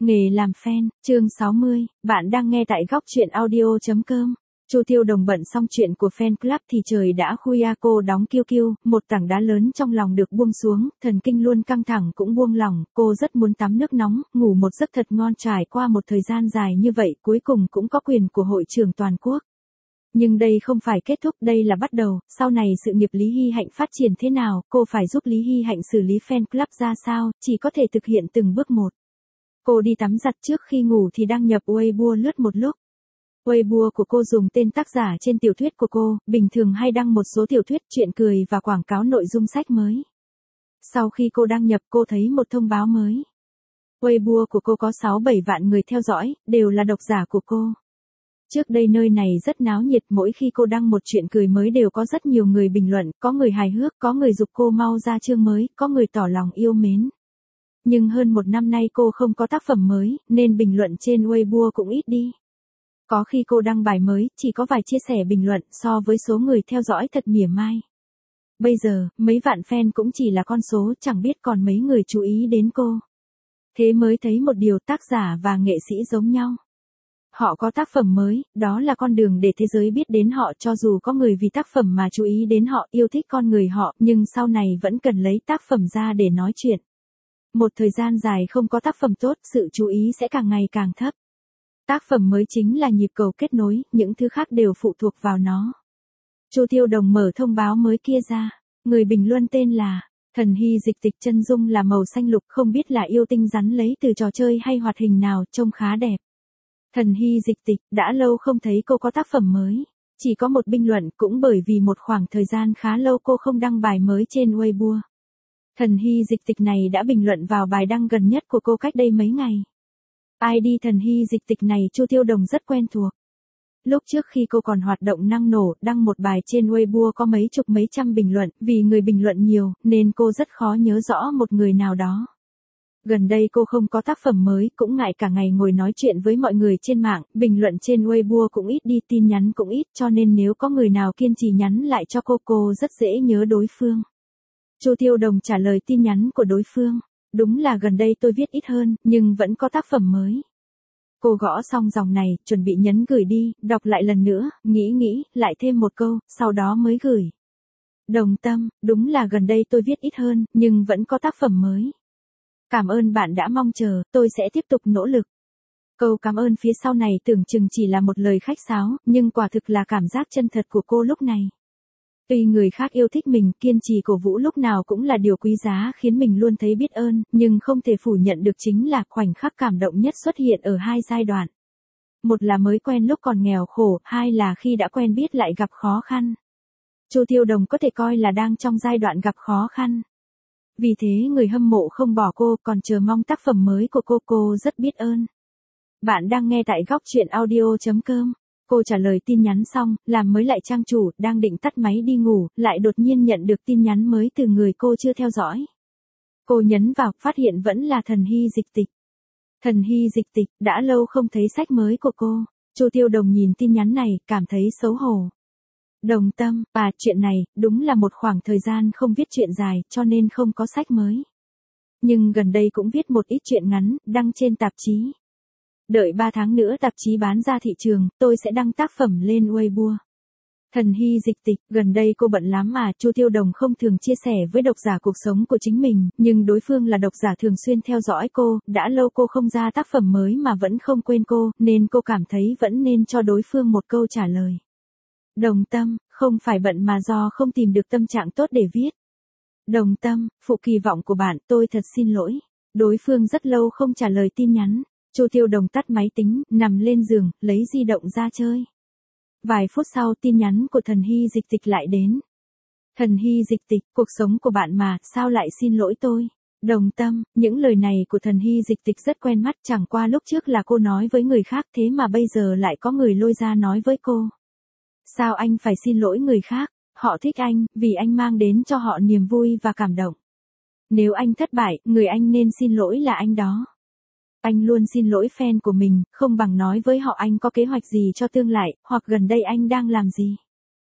Nghề làm fan, chương 60, bạn đang nghe tại góc truyện audio.com. Chu Tiêu Đồng bận xong chuyện của fan club thì trời đã khuya, cô đóng kiêu kiêu, một tảng đá lớn trong lòng được buông xuống, thần kinh luôn căng thẳng cũng buông lỏng, cô rất muốn tắm nước nóng, ngủ một giấc thật ngon. Trải qua một thời gian dài như vậy cuối cùng cũng có quyền của hội trưởng toàn quốc. Nhưng đây không phải kết thúc, đây là bắt đầu, sau này sự nghiệp Lý Hy Hạnh phát triển thế nào, cô phải giúp Lý Hy Hạnh xử lý fan club ra sao, chỉ có thể thực hiện từng bước một. Cô đi tắm giặt trước khi ngủ thì đăng nhập Weibo lướt một lúc. Weibo của cô dùng tên tác giả trên tiểu thuyết của cô, bình thường hay đăng một số tiểu thuyết, truyện cười và quảng cáo nội dung sách mới. Sau khi cô đăng nhập cô thấy một thông báo mới. Weibo của cô có 6-7 vạn người theo dõi, đều là độc giả của cô. Trước đây nơi này rất náo nhiệt, mỗi khi cô đăng một chuyện cười mới đều có rất nhiều người bình luận, có người hài hước, có người giục cô mau ra chương mới, có người tỏ lòng yêu mến. Nhưng hơn một năm nay cô không có tác phẩm mới, nên bình luận trên Weibo cũng ít đi. Có khi cô đăng bài mới, chỉ có vài chia sẻ bình luận, so với số người theo dõi thật mỉa mai. Bây giờ, mấy vạn fan cũng chỉ là con số, chẳng biết còn mấy người chú ý đến cô. Thế mới thấy một điều, tác giả và nghệ sĩ giống nhau. Họ có tác phẩm mới, đó là con đường để thế giới biết đến họ, cho dù có người vì tác phẩm mà chú ý đến họ, yêu thích con người họ, nhưng sau này vẫn cần lấy tác phẩm ra để nói chuyện. Một thời gian dài không có tác phẩm tốt, sự chú ý sẽ càng ngày càng thấp. Tác phẩm mới chính là nhịp cầu kết nối, những thứ khác đều phụ thuộc vào nó. Chu Tiêu Đồng mở thông báo mới kia ra, người bình luận tên là Thần Hy Dịch Tịch, chân dung là màu xanh lục, không biết là yêu tinh rắn lấy từ trò chơi hay hoạt hình nào, trông khá đẹp. Thần Hy Dịch Tịch, đã lâu không thấy cô có tác phẩm mới. Chỉ có một bình luận, cũng bởi vì một khoảng thời gian khá lâu cô không đăng bài mới trên Weibo. Thần Hy Dịch Tịch này đã bình luận vào bài đăng gần nhất của cô cách đây mấy ngày. ID Thần Hy Dịch Tịch này Chu Tiêu Đồng rất quen thuộc. Lúc trước khi cô còn hoạt động năng nổ, đăng một bài trên Weibo có mấy chục mấy trăm bình luận, vì người bình luận nhiều, nên cô rất khó nhớ rõ một người nào đó. Gần đây cô không có tác phẩm mới, cũng ngại cả ngày ngồi nói chuyện với mọi người trên mạng, bình luận trên Weibo cũng ít đi, tin nhắn cũng ít, cho nên nếu có người nào kiên trì nhắn lại cho cô rất dễ nhớ đối phương. Chu Tiêu Đồng trả lời tin nhắn của đối phương. Đúng là gần đây tôi viết ít hơn, nhưng vẫn có tác phẩm mới. Cô gõ xong dòng này, chuẩn bị nhấn gửi đi, đọc lại lần nữa, nghĩ, lại thêm một câu, sau đó mới gửi. Đồng Tâm, đúng là gần đây tôi viết ít hơn, nhưng vẫn có tác phẩm mới. Cảm ơn bạn đã mong chờ, tôi sẽ tiếp tục nỗ lực. Câu cảm ơn phía sau này tưởng chừng chỉ là một lời khách sáo, nhưng quả thực là cảm giác chân thật của cô lúc này. Tuy người khác yêu thích mình, kiên trì cổ vũ lúc nào cũng là điều quý giá khiến mình luôn thấy biết ơn, nhưng không thể phủ nhận được chính là khoảnh khắc cảm động nhất xuất hiện ở hai giai đoạn. Một là mới quen lúc còn nghèo khổ, hai là khi đã quen biết lại gặp khó khăn. Chu Tiêu Đồng có thể coi là đang trong giai đoạn gặp khó khăn. Vì thế người hâm mộ không bỏ cô, còn chờ mong tác phẩm mới của cô rất biết ơn. Bạn đang nghe tại góc truyện audio.com. Cô trả lời tin nhắn xong, làm mới lại trang chủ, đang định tắt máy đi ngủ, lại đột nhiên nhận được tin nhắn mới từ người cô chưa theo dõi. Cô nhấn vào, phát hiện vẫn là Thần Hy Dịch Tịch. Thần Hy Dịch Tịch, đã lâu không thấy sách mới của cô. Chu Tiêu Đồng nhìn tin nhắn này, cảm thấy xấu hổ. Đồng Tâm, chuyện này, đúng là một khoảng thời gian không viết truyện dài, cho nên không có sách mới. Nhưng gần đây cũng viết một ít truyện ngắn, đăng trên tạp chí. Đợi 3 tháng nữa tạp chí bán ra thị trường, tôi sẽ đăng tác phẩm lên Weibo. Thần Hy Dịch Tịch, gần đây cô bận lắm Chu Tiêu Đồng không thường chia sẻ với độc giả cuộc sống của chính mình, nhưng đối phương là độc giả thường xuyên theo dõi cô, đã lâu cô không ra tác phẩm mới mà vẫn không quên cô, nên cô cảm thấy vẫn nên cho đối phương một câu trả lời. Đồng Tâm, không phải bận mà do không tìm được tâm trạng tốt để viết. Đồng Tâm, phụ kỳ vọng của bạn, tôi thật xin lỗi. Đối phương rất lâu không trả lời tin nhắn. Chu Tiêu Đồng tắt máy tính, nằm lên giường, lấy di động ra chơi. Vài phút sau tin nhắn của Thần Hy Dịch Tịch lại đến. Thần Hy Dịch Tịch, cuộc sống của bạn mà, sao lại xin lỗi tôi? Đồng Tâm, những lời này của Thần Hy Dịch Tịch rất quen mắt, chẳng qua lúc trước là cô nói với người khác, thế mà bây giờ lại có người lôi ra nói với cô. Sao anh phải xin lỗi người khác? Họ thích anh, vì anh mang đến cho họ niềm vui và cảm động. Nếu anh thất bại, người anh nên xin lỗi là anh đó. Anh luôn xin lỗi fan của mình, không bằng nói với họ anh có kế hoạch gì cho tương lai, hoặc gần đây anh đang làm gì.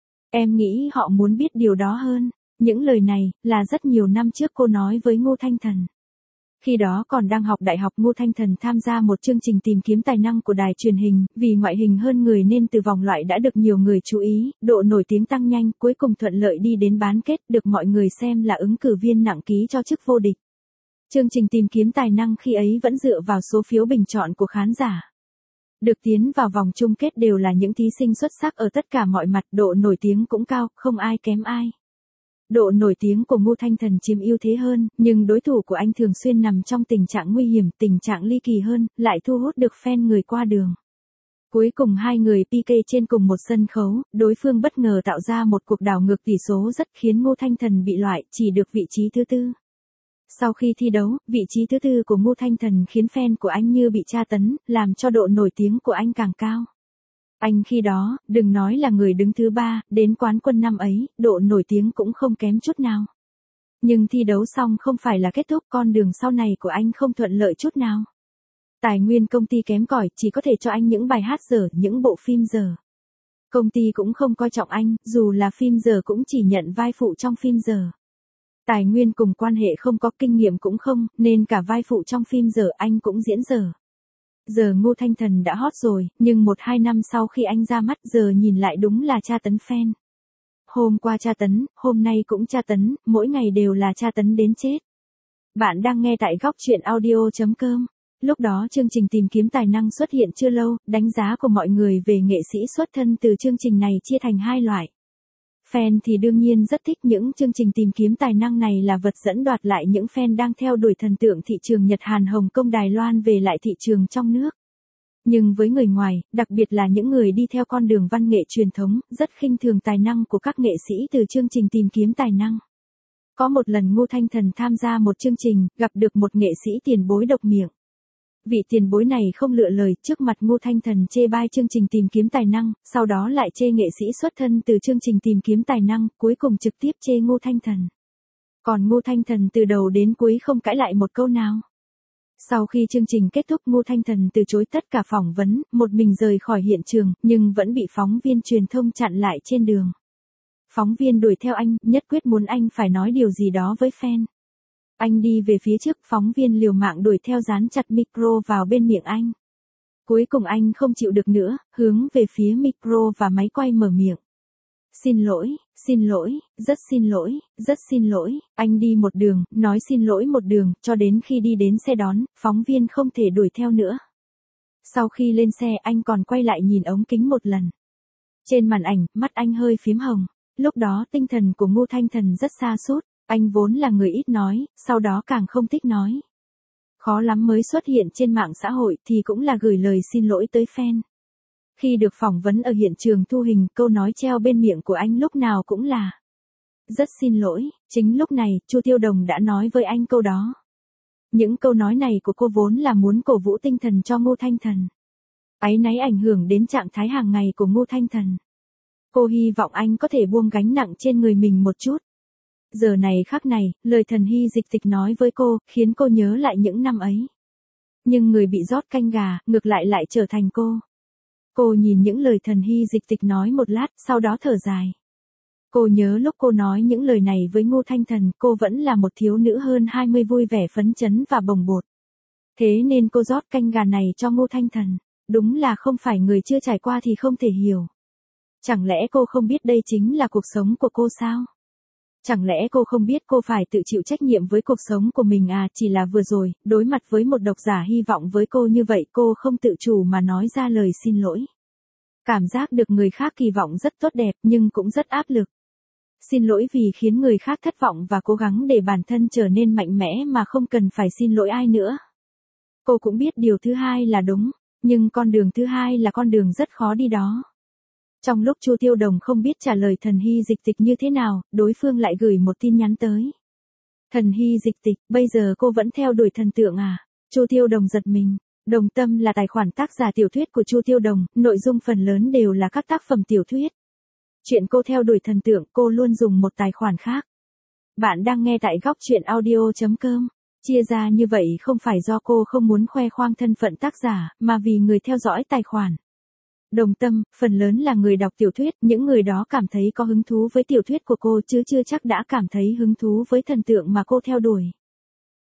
Em nghĩ họ muốn biết điều đó hơn. Những lời này, là rất nhiều năm trước cô nói với Ngô Thanh Thần. Khi đó còn đang học đại học, Ngô Thanh Thần tham gia một chương trình tìm kiếm tài năng của đài truyền hình, vì ngoại hình hơn người nên từ vòng loại đã được nhiều người chú ý, độ nổi tiếng tăng nhanh, cuối cùng thuận lợi đi đến bán kết, được mọi người xem là ứng cử viên nặng ký cho chức vô địch. Chương trình tìm kiếm tài năng khi ấy vẫn dựa vào số phiếu bình chọn của khán giả. Được tiến vào vòng chung kết đều là những thí sinh xuất sắc ở tất cả mọi mặt, độ nổi tiếng cũng cao, không ai kém ai. Độ nổi tiếng của Ngô Thanh Thần chiếm ưu thế hơn, nhưng đối thủ của anh thường xuyên nằm trong tình trạng nguy hiểm, tình trạng ly kỳ hơn, lại thu hút được fan người qua đường. Cuối cùng hai người PK trên cùng một sân khấu, đối phương bất ngờ tạo ra một cuộc đảo ngược tỷ số rất khiến Ngô Thanh Thần bị loại, chỉ được vị trí thứ tư. Sau khi thi đấu, vị trí thứ tư của Ngô Thanh Thần khiến fan của anh như bị tra tấn, làm cho độ nổi tiếng của anh càng cao. Anh khi đó, đừng nói là người đứng thứ ba, đến quán quân năm ấy, độ nổi tiếng cũng không kém chút nào. Nhưng thi đấu xong không phải là kết thúc, con đường sau này của anh không thuận lợi chút nào. Tài nguyên công ty kém cỏi, chỉ có thể cho anh những bài hát dở, những bộ phim dở. Công ty cũng không coi trọng anh, dù là phim dở cũng chỉ nhận vai phụ trong phim dở. Tài nguyên cùng quan hệ không có, kinh nghiệm cũng không, nên cả vai phụ trong phim dở anh cũng diễn dở. Giờ Ngô Thanh Thần đã hot rồi, nhưng 1-2 năm sau khi anh ra mắt, giờ nhìn lại đúng là tra tấn fan. Hôm qua tra tấn, hôm nay cũng tra tấn, mỗi ngày đều là tra tấn đến chết. Bạn đang nghe tại góc truyện audio.com. Lúc đó chương trình tìm kiếm tài năng xuất hiện chưa lâu, đánh giá của mọi người về nghệ sĩ xuất thân từ chương trình này chia thành hai loại. Fan thì đương nhiên rất thích những chương trình tìm kiếm tài năng này, là vật dẫn đoạt lại những fan đang theo đuổi thần tượng thị trường Nhật Hàn Hồng Kông Đài Loan về lại thị trường trong nước. Nhưng với người ngoài, đặc biệt là những người đi theo con đường văn nghệ truyền thống, rất khinh thường tài năng của các nghệ sĩ từ chương trình tìm kiếm tài năng. Có một lần Ngô Thanh Thần tham gia một chương trình, gặp được một nghệ sĩ tiền bối độc miệng. Vị tiền bối này không lựa lời, trước mặt Ngô Thanh Thần chê bai chương trình tìm kiếm tài năng, sau đó lại chê nghệ sĩ xuất thân từ chương trình tìm kiếm tài năng, cuối cùng trực tiếp chê Ngô Thanh Thần. Còn Ngô Thanh Thần từ đầu đến cuối không cãi lại một câu nào. Sau khi chương trình kết thúc, Ngô Thanh Thần từ chối tất cả phỏng vấn, một mình rời khỏi hiện trường, nhưng vẫn bị phóng viên truyền thông chặn lại trên đường. Phóng viên đuổi theo anh, nhất quyết muốn anh phải nói điều gì đó với fan. Anh đi về phía trước, phóng viên liều mạng đuổi theo, dán chặt micro vào bên miệng anh. Cuối cùng anh không chịu được nữa, hướng về phía micro và máy quay mở miệng. Xin lỗi, rất xin lỗi, anh đi một đường, nói xin lỗi một đường, cho đến khi đi đến xe đón, phóng viên không thể đuổi theo nữa. Sau khi lên xe anh còn quay lại nhìn ống kính một lần. Trên màn ảnh, mắt anh hơi phím hồng. Lúc đó tinh thần của Ngô Thanh Thần rất sa sút. Anh vốn là người ít nói, sau đó càng không thích nói. Khó lắm mới xuất hiện trên mạng xã hội thì cũng là gửi lời xin lỗi tới fan. Khi được phỏng vấn ở hiện trường thu hình, câu nói treo bên miệng của anh lúc nào cũng là rất xin lỗi. Chính lúc này, Chu Tiêu Đồng đã nói với anh câu đó. Những câu nói này của cô vốn là muốn cổ vũ tinh thần cho Ngô Thanh Thần. Áy náy ảnh hưởng đến trạng thái hàng ngày của Ngô Thanh Thần. Cô hy vọng anh có thể buông gánh nặng trên người mình một chút. Giờ này khắc này, lời Thần Hy Dịch Dịch nói với cô, khiến cô nhớ lại những năm ấy. Nhưng người bị rót canh gà, ngược lại trở thành cô. Cô nhìn những lời Thần Hy Dịch Dịch nói một lát, sau đó thở dài. Cô nhớ lúc cô nói những lời này với Ngô Thanh Thần, cô vẫn là một thiếu nữ hơn 20 vui vẻ phấn chấn và bồng bột. Thế nên cô rót canh gà này cho Ngô Thanh Thần. Đúng là không phải người chưa trải qua thì không thể hiểu. Chẳng lẽ cô không biết đây chính là cuộc sống của cô sao? Chẳng lẽ cô không biết cô phải tự chịu trách nhiệm với cuộc sống của mình à? Chỉ là vừa rồi, đối mặt với một độc giả hy vọng với cô như vậy, cô không tự chủ mà nói ra lời xin lỗi. Cảm giác được người khác kỳ vọng rất tốt đẹp nhưng cũng rất áp lực. Xin lỗi vì khiến người khác thất vọng và cố gắng để bản thân trở nên mạnh mẽ mà không cần phải xin lỗi ai nữa. Cô cũng biết điều thứ hai là đúng, nhưng con đường thứ hai là con đường rất khó đi đó. Trong lúc Chu Tiêu Đồng không biết trả lời Thần Hy Dịch Dịch như thế nào, đối phương lại gửi một tin nhắn tới. Thần Hy Dịch Dịch, bây giờ cô vẫn theo đuổi thần tượng à? Chu Tiêu Đồng giật mình. Đồng Tâm là tài khoản tác giả tiểu thuyết của Chu Tiêu Đồng, nội dung phần lớn đều là các tác phẩm tiểu thuyết. Chuyện cô theo đuổi thần tượng, cô luôn dùng một tài khoản khác. Bạn đang nghe tại góc truyện audio.com. Chia ra như vậy không phải do cô không muốn khoe khoang thân phận tác giả, mà vì người theo dõi tài khoản. Đồng Tâm, phần lớn là người đọc tiểu thuyết, những người đó cảm thấy có hứng thú với tiểu thuyết của cô chứ chưa chắc đã cảm thấy hứng thú với thần tượng mà cô theo đuổi.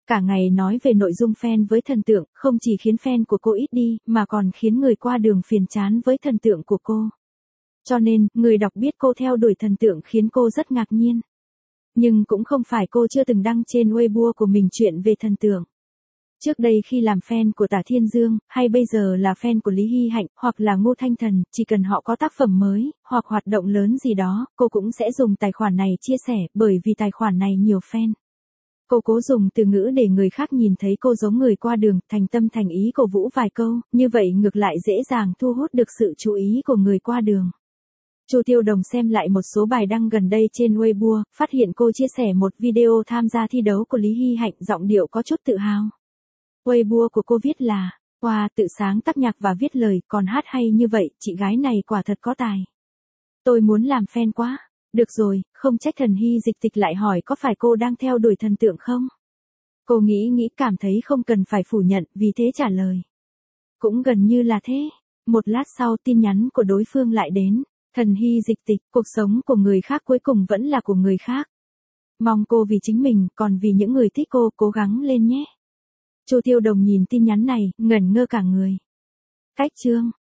Cả ngày nói về nội dung fan với thần tượng, không chỉ khiến fan của cô ít đi, mà còn khiến người qua đường phiền chán với thần tượng của cô. Cho nên, người đọc biết cô theo đuổi thần tượng khiến cô rất ngạc nhiên. Nhưng cũng không phải cô chưa từng đăng trên Weibo của mình chuyện về thần tượng. Trước đây khi làm fan của Tả Thiên Dương, hay bây giờ là fan của Lý Hy Hạnh, hoặc là Ngô Thanh Thần, chỉ cần họ có tác phẩm mới, hoặc hoạt động lớn gì đó, cô cũng sẽ dùng tài khoản này chia sẻ, bởi vì tài khoản này nhiều fan. Cô cố dùng từ ngữ để người khác nhìn thấy cô giống người qua đường, thành tâm thành ý cổ vũ vài câu, như vậy ngược lại dễ dàng thu hút được sự chú ý của người qua đường. Chu Tiêu Đồng xem lại một số bài đăng gần đây trên Weibo, phát hiện cô chia sẻ một video tham gia thi đấu của Lý Hy Hạnh, giọng điệu có chút tự hào. Weibo của cô viết là, wow, tự sáng tác nhạc và viết lời, còn hát hay như vậy, chị gái này quả thật có tài. Tôi muốn làm fan quá. Được rồi, không trách Thần Hy Dịch Tịch lại hỏi có phải cô đang theo đuổi thần tượng không? Cô nghĩ cảm thấy không cần phải phủ nhận, vì thế trả lời. Cũng gần như là thế. Một lát sau tin nhắn của đối phương lại đến. Thần Hy Dịch Tịch, cuộc sống của người khác cuối cùng vẫn là của người khác. Mong cô vì chính mình, còn vì những người thích cô, cố gắng lên nhé. Chu Tiêu Đồng nhìn tin nhắn này, ngẩn ngơ cả người. Cách chương.